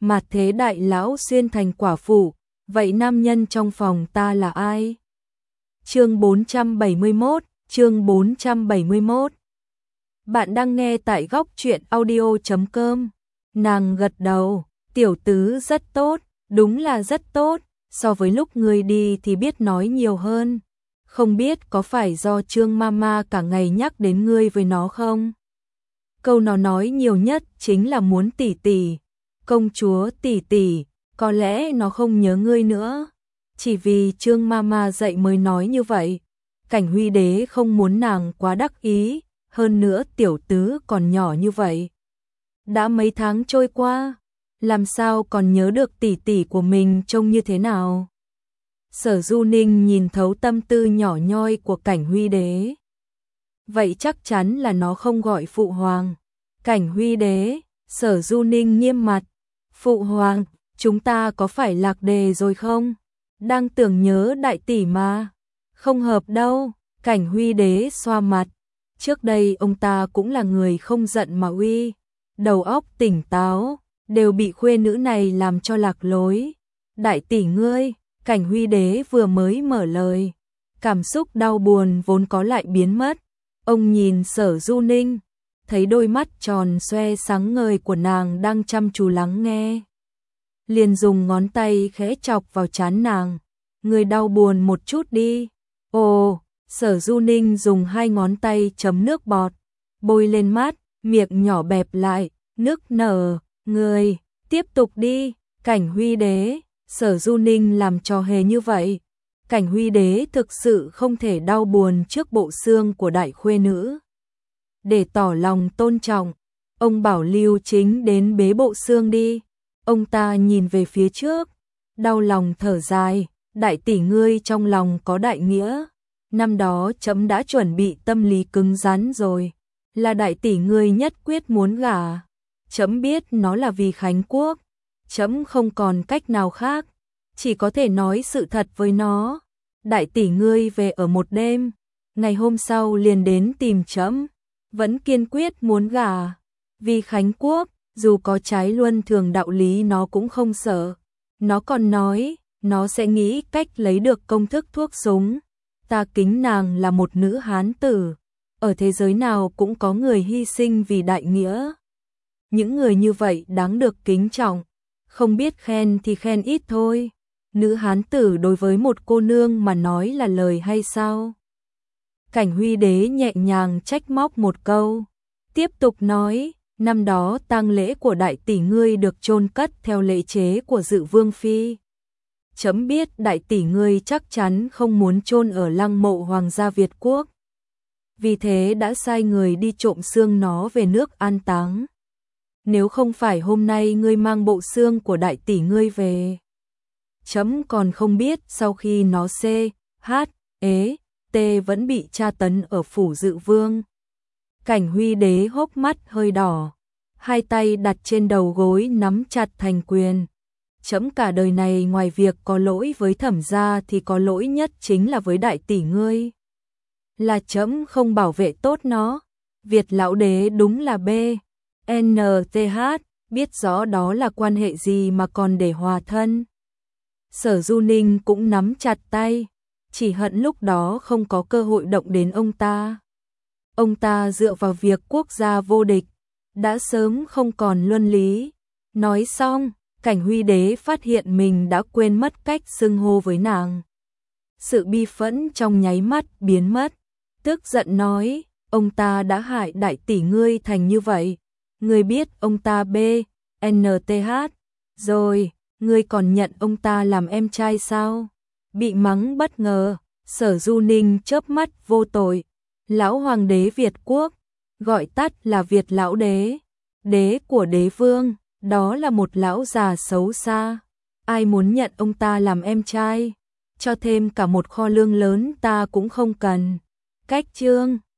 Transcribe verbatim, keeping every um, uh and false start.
mà thế đại lão xuyên thành quả phụ, vậy nam nhân trong phòng ta là ai? Chương bốn trăm bảy mươi mốt, chương bốn trăm bảy mươi mốt. Bạn đang nghe tại góc truyện audio chấm com. Nàng gật đầu, tiểu tứ rất tốt, đúng là rất tốt, so với lúc ngươi đi thì biết nói nhiều hơn. Không biết có phải do Trương Mama cả ngày nhắc đến ngươi với nó không? Câu nó nói nhiều nhất chính là muốn tỷ tỷ, công chúa tỷ tỷ, có lẽ nó không nhớ ngươi nữa. Chỉ vì Trương Mama dạy mới nói như vậy. Cảnh Huy đế không muốn nàng quá đắc ý, hơn nữa tiểu tứ còn nhỏ như vậy. Đã mấy tháng trôi qua, làm sao còn nhớ được tỷ tỷ của mình trông như thế nào? Sở Du Ninh nhìn thấu tâm tư nhỏ nhoi của Cảnh Huy đế. Vậy chắc chắn là nó không gọi phụ hoàng. Cảnh Huy đế, Sở Du Ninh nghiêm mặt. Phụ hoàng, chúng ta có phải lạc đề rồi không? Đang tưởng nhớ đại tỷ mà. Không hợp đâu, Cảnh Huy đế xoa mặt. Trước đây ông ta cũng là người không giận mà uy. Đầu óc tỉnh táo, đều bị khuê nữ này làm cho lạc lối. Đại tỷ ngươi, Cảnh Huy đế vừa mới mở lời. Cảm xúc đau buồn vốn có lại biến mất. Ông nhìn Sở Du Ninh, thấy đôi mắt tròn xoe sáng ngời của nàng đang chăm chú lắng nghe. Liền dùng ngón tay khẽ chọc vào trán nàng. Người đau buồn một chút đi. Ồ, Sở Du Ninh dùng hai ngón tay chấm nước bọt, bôi lên mắt, miệng nhỏ bẹp lại, nức nở. Người, tiếp tục đi. Cảnh Huy đế, Sở Du Ninh làm trò hề như vậy. Cảnh Huy đế thực sự không thể đau buồn trước bộ xương của đại khuê nữ. Để tỏ lòng tôn trọng, ông bảo Lưu Chính đến bế bộ xương đi. Ông ta nhìn về phía trước, đau lòng thở dài. Đại tỷ ngươi trong lòng có đại nghĩa. Năm đó chấm đã chuẩn bị tâm lý cứng rắn rồi. Là đại tỷ ngươi nhất quyết muốn gả. Chấm biết nó là vì Khánh Quốc. Chấm không còn cách nào khác. Chỉ có thể nói sự thật với nó. Đại tỷ ngươi về ở một đêm. Ngày hôm sau liền đến tìm chấm. Vẫn kiên quyết muốn gả. Vì Khánh Quốc, dù có trái luân thường đạo lý nó cũng không sợ. Nó còn nói, nó sẽ nghĩ cách lấy được công thức thuốc súng. Ta kính nàng là một nữ hán tử. Ở thế giới nào cũng có người hy sinh vì đại nghĩa. Những người như vậy đáng được kính trọng. Không biết khen thì khen ít thôi. Nữ hán tử đối với một cô nương mà nói là lời hay sao? Cảnh Huy đế nhẹ nhàng trách móc một câu. Tiếp tục nói, năm đó tang lễ của đại tỷ ngươi được chôn cất theo lễ chế của Dự Vương Phi. Chấm biết đại tỷ ngươi chắc chắn không muốn chôn ở lăng mộ Hoàng gia Việt Quốc. Vì thế đã sai người đi trộm xương nó về nước an táng. Nếu không phải hôm nay ngươi mang bộ xương của đại tỷ ngươi về, chấm còn không biết sau khi nó C, H, ế, T vẫn bị tra tấn ở phủ Dự Vương. Cảnh Huy đế hốc mắt hơi đỏ, hai tay đặt trên đầu gối nắm chặt thành quyền. Chấm cả đời này ngoài việc có lỗi với Thẩm gia thì có lỗi nhất chính là với đại tỷ ngươi. Là chấm không bảo vệ tốt nó. Việt lão đế đúng là B, N, T, H, biết rõ đó là quan hệ gì mà còn để hòa thân. Sở Du Ninh cũng nắm chặt tay, chỉ hận lúc đó không có cơ hội động đến ông ta. Ông ta dựa vào việc quốc gia vô địch, đã sớm không còn luân lý. Nói xong, Cảnh Huy đế phát hiện mình đã quên mất cách xưng hô với nàng. Sự bi phẫn trong nháy mắt biến mất, tức giận nói, ông ta đã hại đại tỷ ngươi thành như vậy. Ngươi biết ông ta B, N, T, H, rồi, ngươi còn nhận ông ta làm em trai sao? Bị mắng bất ngờ, Sở Du Ninh chớp mắt vô tội. Lão hoàng đế Việt Quốc, gọi tắt là Việt lão đế, đế của đế vương. Đó là một lão già xấu xa. Ai muốn nhận ông ta làm em trai? Cho thêm cả một kho lương lớn ta cũng không cần. Cách chương